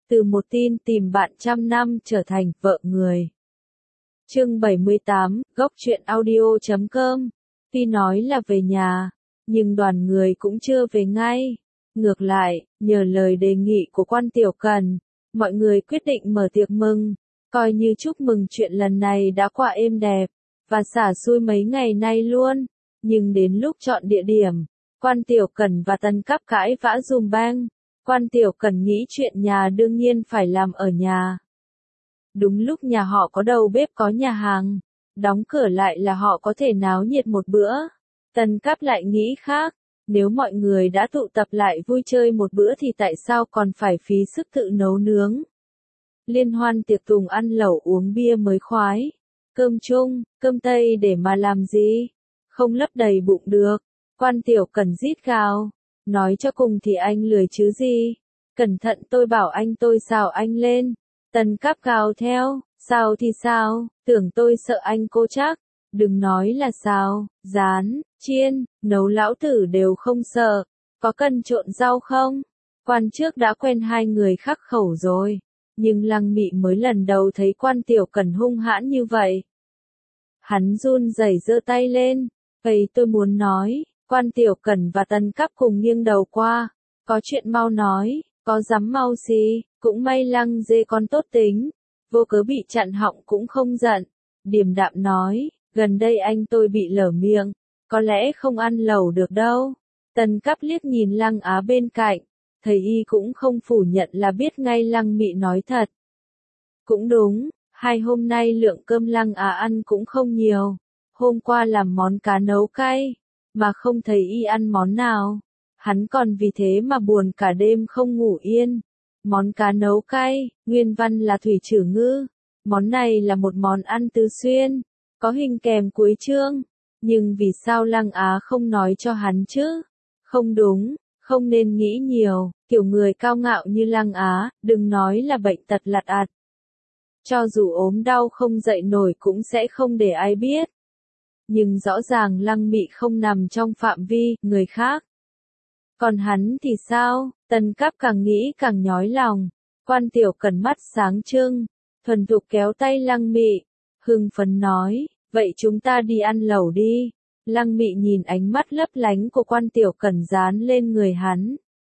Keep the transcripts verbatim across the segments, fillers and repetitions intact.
Từ một tin tìm bạn trăm năm trở thành vợ người. Chương bảy mươi tám, góc truyện audio chấm com. Tuy nói là về nhà, nhưng đoàn người cũng chưa về ngay. Ngược lại, nhờ lời đề nghị của quan tiểu cần, mọi người quyết định mở tiệc mừng, coi như chúc mừng chuyện lần này đã qua êm đẹp, và xả xui mấy ngày nay luôn. Nhưng đến lúc chọn địa điểm, quan tiểu cần và Tân Cáp cãi vã dùm beng. Quan tiểu cần nghĩ chuyện nhà đương nhiên phải làm ở nhà. Đúng lúc nhà họ có đầu bếp có nhà hàng, đóng cửa lại là họ có thể náo nhiệt một bữa. Tân Cáp lại nghĩ khác, nếu mọi người đã tụ tập lại vui chơi một bữa thì tại sao còn phải phí sức tự nấu nướng. Liên hoan tiệc tùng ăn lẩu uống bia mới khoái. Cơm chung, cơm tây để mà làm gì? Không lấp đầy bụng được. Quan tiểu cần rít gào. Nói cho cùng thì anh lười chứ gì. Cẩn thận tôi bảo anh tôi xào anh lên. Tân Cáp gào theo. Sao thì sao, tưởng tôi sợ anh cô chắc. Đừng nói là xào, rán, chiên, nấu lão tử đều không sợ. Có cần trộn rau không? Quan trước đã quen hai người khắc khẩu rồi. Nhưng Lăng Mị mới lần đầu thấy quan tiểu cần hung hãn như vậy. Hắn run rẩy giơ tay lên. Vậy tôi muốn nói. Quan tiểu cần và Tân Cáp cùng nghiêng đầu qua. Có chuyện mau nói, có dám mau gì, cũng may Lăng dê con tốt tính. Vô cớ bị chặn họng cũng không giận. Điềm đạm nói, gần đây anh tôi bị lở miệng, có lẽ không ăn lẩu được đâu. Tân Cáp liếc nhìn Lăng Á bên cạnh, thấy y cũng không phủ nhận là biết ngay Lăng Mị nói thật. Cũng đúng, hai hôm nay lượng cơm Lăng Á ăn cũng không nhiều. Hôm qua làm món cá nấu cay, mà không thấy y ăn món nào. Hắn còn vì thế mà buồn cả đêm không ngủ yên. Món cá nấu cay, nguyên văn là thủy trử ngư. Món này là một món ăn tứ xuyên, có hình kèm cuối chương. Nhưng vì sao Lăng Á không nói cho hắn chứ? Không đúng, không nên nghĩ nhiều, kiểu người cao ngạo như Lăng Á, đừng nói là bệnh tật lặt ạt. Cho dù ốm đau không dậy nổi cũng sẽ không để ai biết. Nhưng rõ ràng Lăng Mị không nằm trong phạm vi người khác. Còn hắn thì sao? Tân Cáp càng nghĩ càng nhói lòng. Quan tiểu cần mắt sáng trưng, thuần thục kéo tay Lăng Mị, hưng phấn nói, vậy chúng ta đi ăn lẩu đi. Lăng Mị nhìn ánh mắt lấp lánh của quan tiểu cần dán lên người hắn.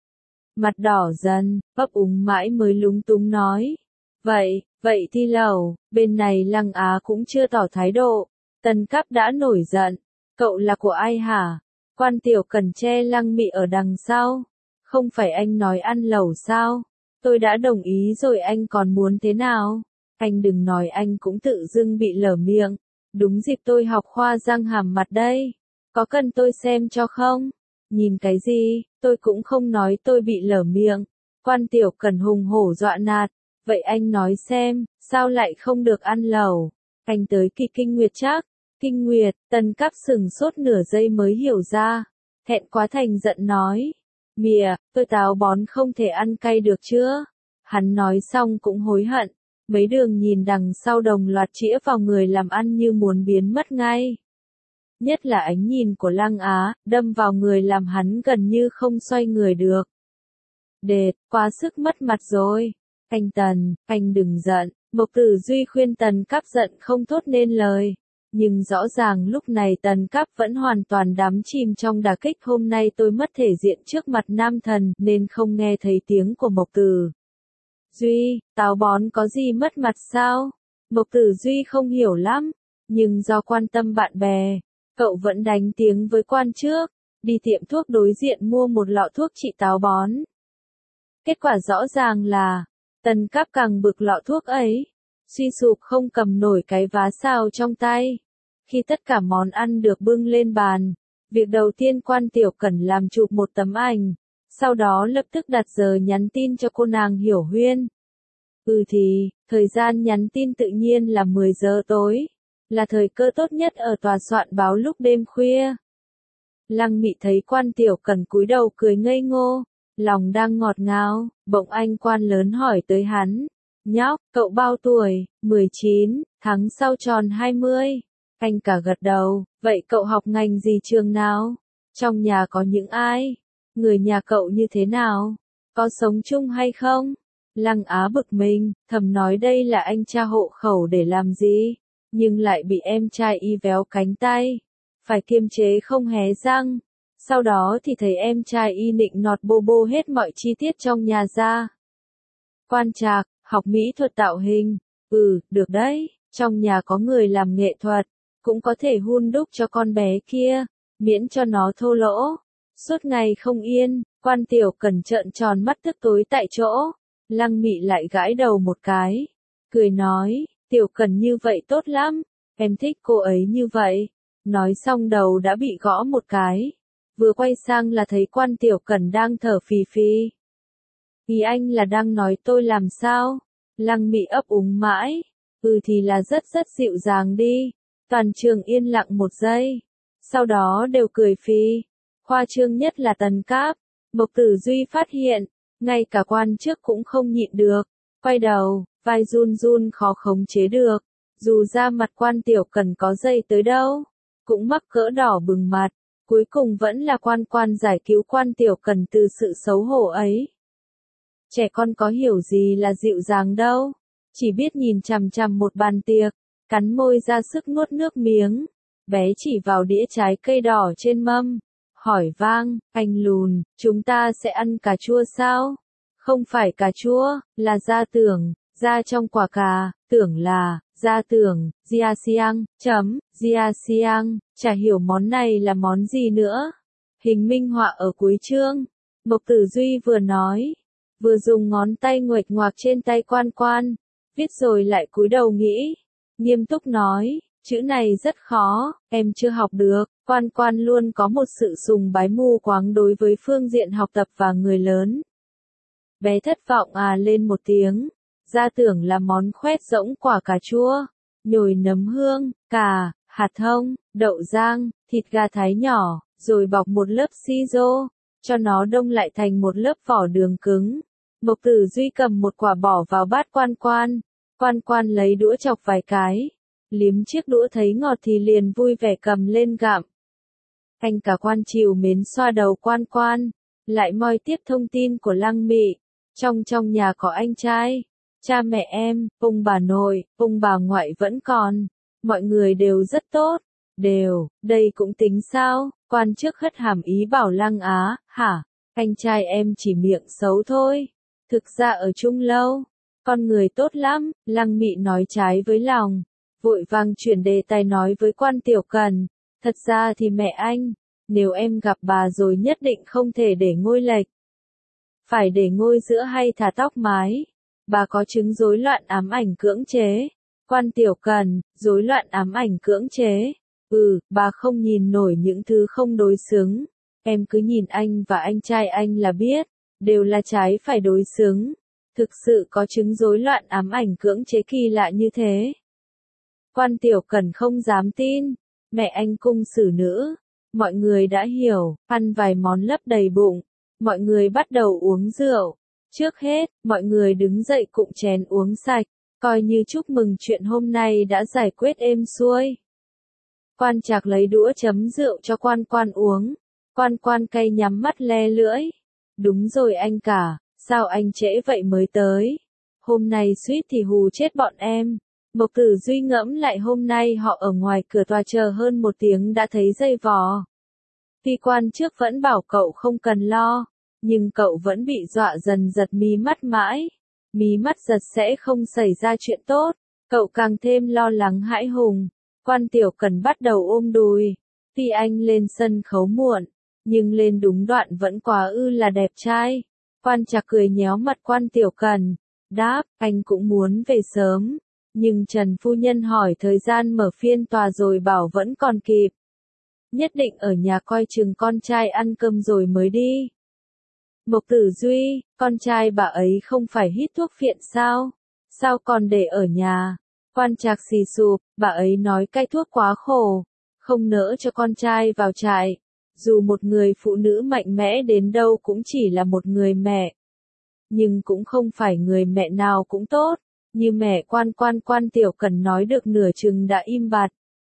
Mặt đỏ dần, ấp úng mãi mới lúng túng nói. Vậy, vậy thì lẩu, bên này Lăng Á cũng chưa tỏ thái độ. Tân Cáp đã nổi giận, cậu là của ai hả? Quan tiểu cần che Lăng Mị ở đằng sau. Không phải anh nói ăn lẩu sao? Tôi đã đồng ý rồi anh còn muốn thế nào? Anh đừng nói anh cũng tự dưng bị lở miệng. Đúng dịp tôi học khoa răng hàm mặt đây. Có cần tôi xem cho không? Nhìn cái gì, tôi cũng không nói tôi bị lở miệng. Quan tiểu cần hùng hổ dọa nạt. Vậy anh nói xem, sao lại không được ăn lẩu? Anh tới kỳ kinh nguyệt chắc. Kinh nguyệt, Tân Cáp sừng sốt nửa giây mới hiểu ra. Thẹn quá thành giận nói. Mìa, tôi táo bón không thể ăn cay được chưa? Hắn nói xong cũng hối hận. Mấy đường nhìn đằng sau đồng loạt chĩa vào người làm ăn như muốn biến mất ngay. Nhất là ánh nhìn của Lăng Á, đâm vào người làm hắn gần như không xoay người được. Đệt, quá sức mất mặt rồi. Anh Tần, anh đừng giận. Mộc Tử Duy khuyên Tần Cáp giận không thốt nên lời. Nhưng rõ ràng lúc này Tần Cáp vẫn hoàn toàn đắm chìm trong đả kích hôm nay tôi mất thể diện trước mặt nam thần nên không nghe thấy tiếng của Mộc Tử Duy, táo bón có gì mất mặt sao? Mộc Tử Duy không hiểu lắm, nhưng do quan tâm bạn bè, cậu vẫn đánh tiếng với quan trước, đi tiệm thuốc đối diện mua một lọ thuốc trị táo bón. Kết quả rõ ràng là, Tần Cáp càng bực lọ thuốc ấy, suy sụp không cầm nổi cái vá xào trong tay. Khi tất cả món ăn được bưng lên bàn, việc đầu tiên quan tiểu cần làm chụp một tấm ảnh, sau đó lập tức đặt giờ nhắn tin cho cô nàng Hiểu Huyên. Ừ thì, thời gian nhắn tin tự nhiên là mười giờ tối, là thời cơ tốt nhất ở tòa soạn báo lúc đêm khuya. Lăng Mị thấy quan tiểu cần cúi đầu cười ngây ngô, lòng đang ngọt ngào, bỗng anh quan lớn hỏi tới hắn. Nhóc, cậu bao tuổi? mười chín, tháng sau tròn hai mươi. Anh cả gật đầu, vậy cậu học ngành gì trường nào? Trong nhà có những ai? Người nhà cậu như thế nào? Có sống chung hay không? Lăng Á bực mình, thầm nói đây là anh tra hộ khẩu để làm gì, nhưng lại bị em trai y véo cánh tay, phải kiềm chế không hé răng. Sau đó thì thấy em trai y nịnh nọt bô bô hết mọi chi tiết trong nhà ra. Quan Trạc, học mỹ thuật tạo hình, ừ, được đấy, trong nhà có người làm nghệ thuật, cũng có thể hun đúc cho con bé kia, miễn cho nó thô lỗ. Suốt ngày không yên, Quan Tiểu Cần trợn tròn mắt tức tối tại chỗ, Lăng Mị lại gãi đầu một cái, cười nói, Tiểu Cần như vậy tốt lắm, em thích cô ấy như vậy. Nói xong đầu đã bị gõ một cái, vừa quay sang là thấy Quan Tiểu Cần đang thở phì phì. Ý anh là đang nói tôi làm sao? Lăng Mị ấp úng mãi, ừ thì là rất rất dịu dàng đi. Toàn trường yên lặng một giây, sau đó đều cười phì. Khoa trương nhất là Tần Cáp, Mộc Tử Duy phát hiện, ngay cả quan trước cũng không nhịn được, quay đầu, vai run run khó khống chế được, dù ra mặt Quan Tiểu Cần có dây tới đâu, cũng mắc cỡ đỏ bừng mặt, cuối cùng vẫn là Quan Quan giải cứu Quan Tiểu Cần từ sự xấu hổ ấy. Trẻ con có hiểu gì là dịu dàng đâu, chỉ biết nhìn chằm chằm một bàn tiệc, cắn môi ra sức nuốt nước miếng, bé chỉ vào đĩa trái cây đỏ trên mâm, hỏi vang, anh lùn, chúng ta sẽ ăn cà chua sao? Không phải cà chua, là gia tưởng, gia trong quả cà, tưởng là, gia tưởng, gia xiang, chấm, gia xiang, chả hiểu món này là món gì nữa. Hình minh họa ở cuối chương, Mộc Tử Duy vừa nói, vừa dùng ngón tay nguệch ngoạc trên tay Quan Quan, viết rồi lại cúi đầu nghĩ, nghiêm túc nói, chữ này rất khó, em chưa học được. Quan Quan luôn có một sự sùng bái mù quáng đối với phương diện học tập và người lớn. Bé thất vọng à lên một tiếng, gia tưởng là món khoét rỗng quả cà chua, nhồi nấm hương, cà, hạt thông, đậu rang, thịt gà thái nhỏ, rồi bọc một lớp si-rô, cho nó đông lại thành một lớp vỏ đường cứng. Mộc Tử Duy cầm một quả bỏ vào bát Quan Quan, Quan Quan lấy đũa chọc vài cái, liếm chiếc đũa thấy ngọt thì liền vui vẻ cầm lên gặm. Anh cả Quan trìu mến xoa đầu Quan Quan, lại moi tiếp thông tin của Lăng Mị. Trong trong nhà có anh trai, cha mẹ em, ông bà nội, ông bà ngoại vẫn còn, mọi người đều rất tốt, đều, đây cũng tính sao? Quan trước hất hàm ý bảo Lăng Á, hả, anh trai em chỉ miệng xấu thôi, thực ra ở chung lâu, con người tốt lắm. Lăng Mị nói trái với lòng, vội vàng chuyển đề tài nói với Quan Tiểu Cần, thật ra thì mẹ anh, nếu em gặp bà rồi nhất định không thể để ngôi lệch. Phải để ngôi giữa hay thả tóc mái. Bà có chứng rối loạn ám ảnh cưỡng chế. Quan Tiểu Cần, rối loạn ám ảnh cưỡng chế. Ừ, bà không nhìn nổi những thứ không đối xứng. Em cứ nhìn anh và anh trai anh là biết, đều là trái phải đối xứng. Thực sự có chứng rối loạn ám ảnh cưỡng chế kỳ lạ như thế. Quan Tiểu Cần không dám tin. Mẹ anh cung xử nữ. Mọi người đã hiểu, ăn vài món lấp đầy bụng. Mọi người bắt đầu uống rượu. Trước hết, mọi người đứng dậy cụng chén uống sạch, coi như chúc mừng chuyện hôm nay đã giải quyết êm xuôi. Quan Trạc lấy đũa chấm rượu cho Quan Quan uống. Quan Quan cay nhắm mắt le lưỡi. Đúng rồi anh cả, sao anh trễ vậy mới tới? Hôm nay suýt thì hù chết bọn em. Mộc Tử Duy ngẫm lại hôm nay họ ở ngoài cửa tòa chờ hơn một tiếng đã thấy dây vò. Tuy quan trước vẫn bảo cậu không cần lo, nhưng cậu vẫn bị dọa dần giật mí mắt mãi. Mí mắt giật sẽ không xảy ra chuyện tốt, cậu càng thêm lo lắng hãi hùng. Quan Tiểu Cần bắt đầu ôm đùi. Tuy anh lên sân khấu muộn, nhưng lên đúng đoạn vẫn quá ư là đẹp trai. Quan Trạc cười nhéo mặt Quan Tiểu Cần, đáp, anh cũng muốn về sớm. Nhưng Trần Phu Nhân hỏi thời gian mở phiên tòa rồi bảo vẫn còn kịp. Nhất định ở nhà coi chừng con trai ăn cơm rồi mới đi. Mộc Tử Duy, con trai bà ấy không phải hít thuốc phiện sao? Sao còn để ở nhà? Quan Trạc xì sụp, bà ấy nói cai thuốc quá khổ, không nỡ cho con trai vào trại. Dù một người phụ nữ mạnh mẽ đến đâu cũng chỉ là một người mẹ. Nhưng cũng không phải người mẹ nào cũng tốt, như mẹ Quan Quan. Quan Tiểu Cần nói được nửa chừng đã im bặt.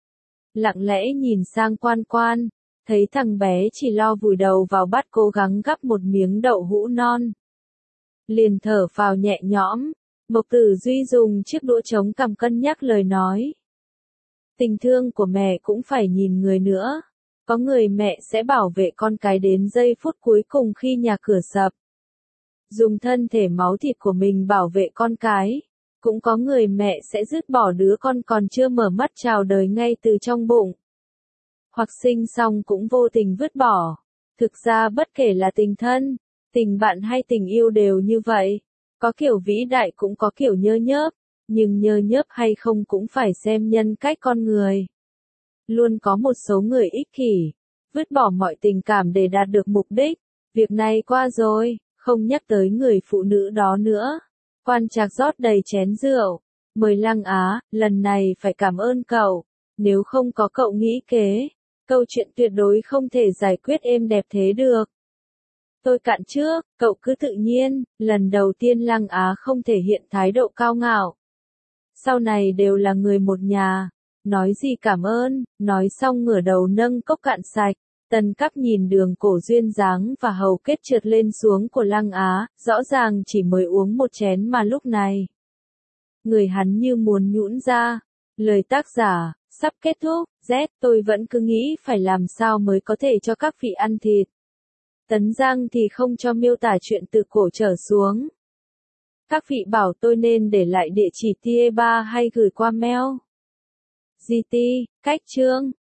Lặng lẽ nhìn sang Quan Quan, thấy thằng bé chỉ lo vùi đầu vào bát cố gắng gắp một miếng đậu hũ non. liền thở phào nhẹ nhõm. Mộc Tử Duy dùng chiếc đũa chống cằm cân nhắc lời nói. Tình thương của mẹ cũng phải nhìn người nữa. Có người mẹ sẽ bảo vệ con cái đến giây phút cuối cùng khi nhà cửa sập. Dùng thân thể máu thịt của mình bảo vệ con cái. Cũng có người mẹ sẽ dứt bỏ đứa con còn chưa mở mắt chào đời ngay từ trong bụng. Hoặc sinh xong cũng vô tình vứt bỏ. Thực ra bất kể là tình thân, tình bạn hay tình yêu đều như vậy. Có kiểu vĩ đại cũng có kiểu nhơ nhớp. Nhưng nhơ nhớp hay không cũng phải xem nhân cách con người. Luôn có một số người ích kỷ, vứt bỏ mọi tình cảm để đạt được mục đích. Việc này qua rồi, không nhắc tới người phụ nữ đó nữa. Quan Trạc rót đầy chén rượu. Mời Lăng Á, lần này phải cảm ơn cậu. Nếu không có cậu nghĩ kế, câu chuyện tuyệt đối không thể giải quyết êm đẹp thế được. Tôi cạn trước, cậu cứ tự nhiên. Lần đầu tiên Lăng Á không thể hiện thái độ cao ngạo. Sau này đều là người một nhà. Nói gì cảm ơn, nói xong ngửa đầu nâng cốc cạn sạch. Tần Cáp nhìn đường cổ duyên dáng và hầu kết trượt lên xuống của Lăng Á, rõ ràng chỉ mới uống một chén mà lúc này. Người hắn như muốn nhũn ra. Lời tác giả, sắp kết thúc, Z, tôi vẫn cứ nghĩ phải làm sao mới có thể cho các vị ăn thịt. Tấn Giang thì không cho miêu tả chuyện từ cổ trở xuống. Các vị bảo tôi nên để lại địa chỉ T A ba hay gửi qua mail. giê tê, cách chương.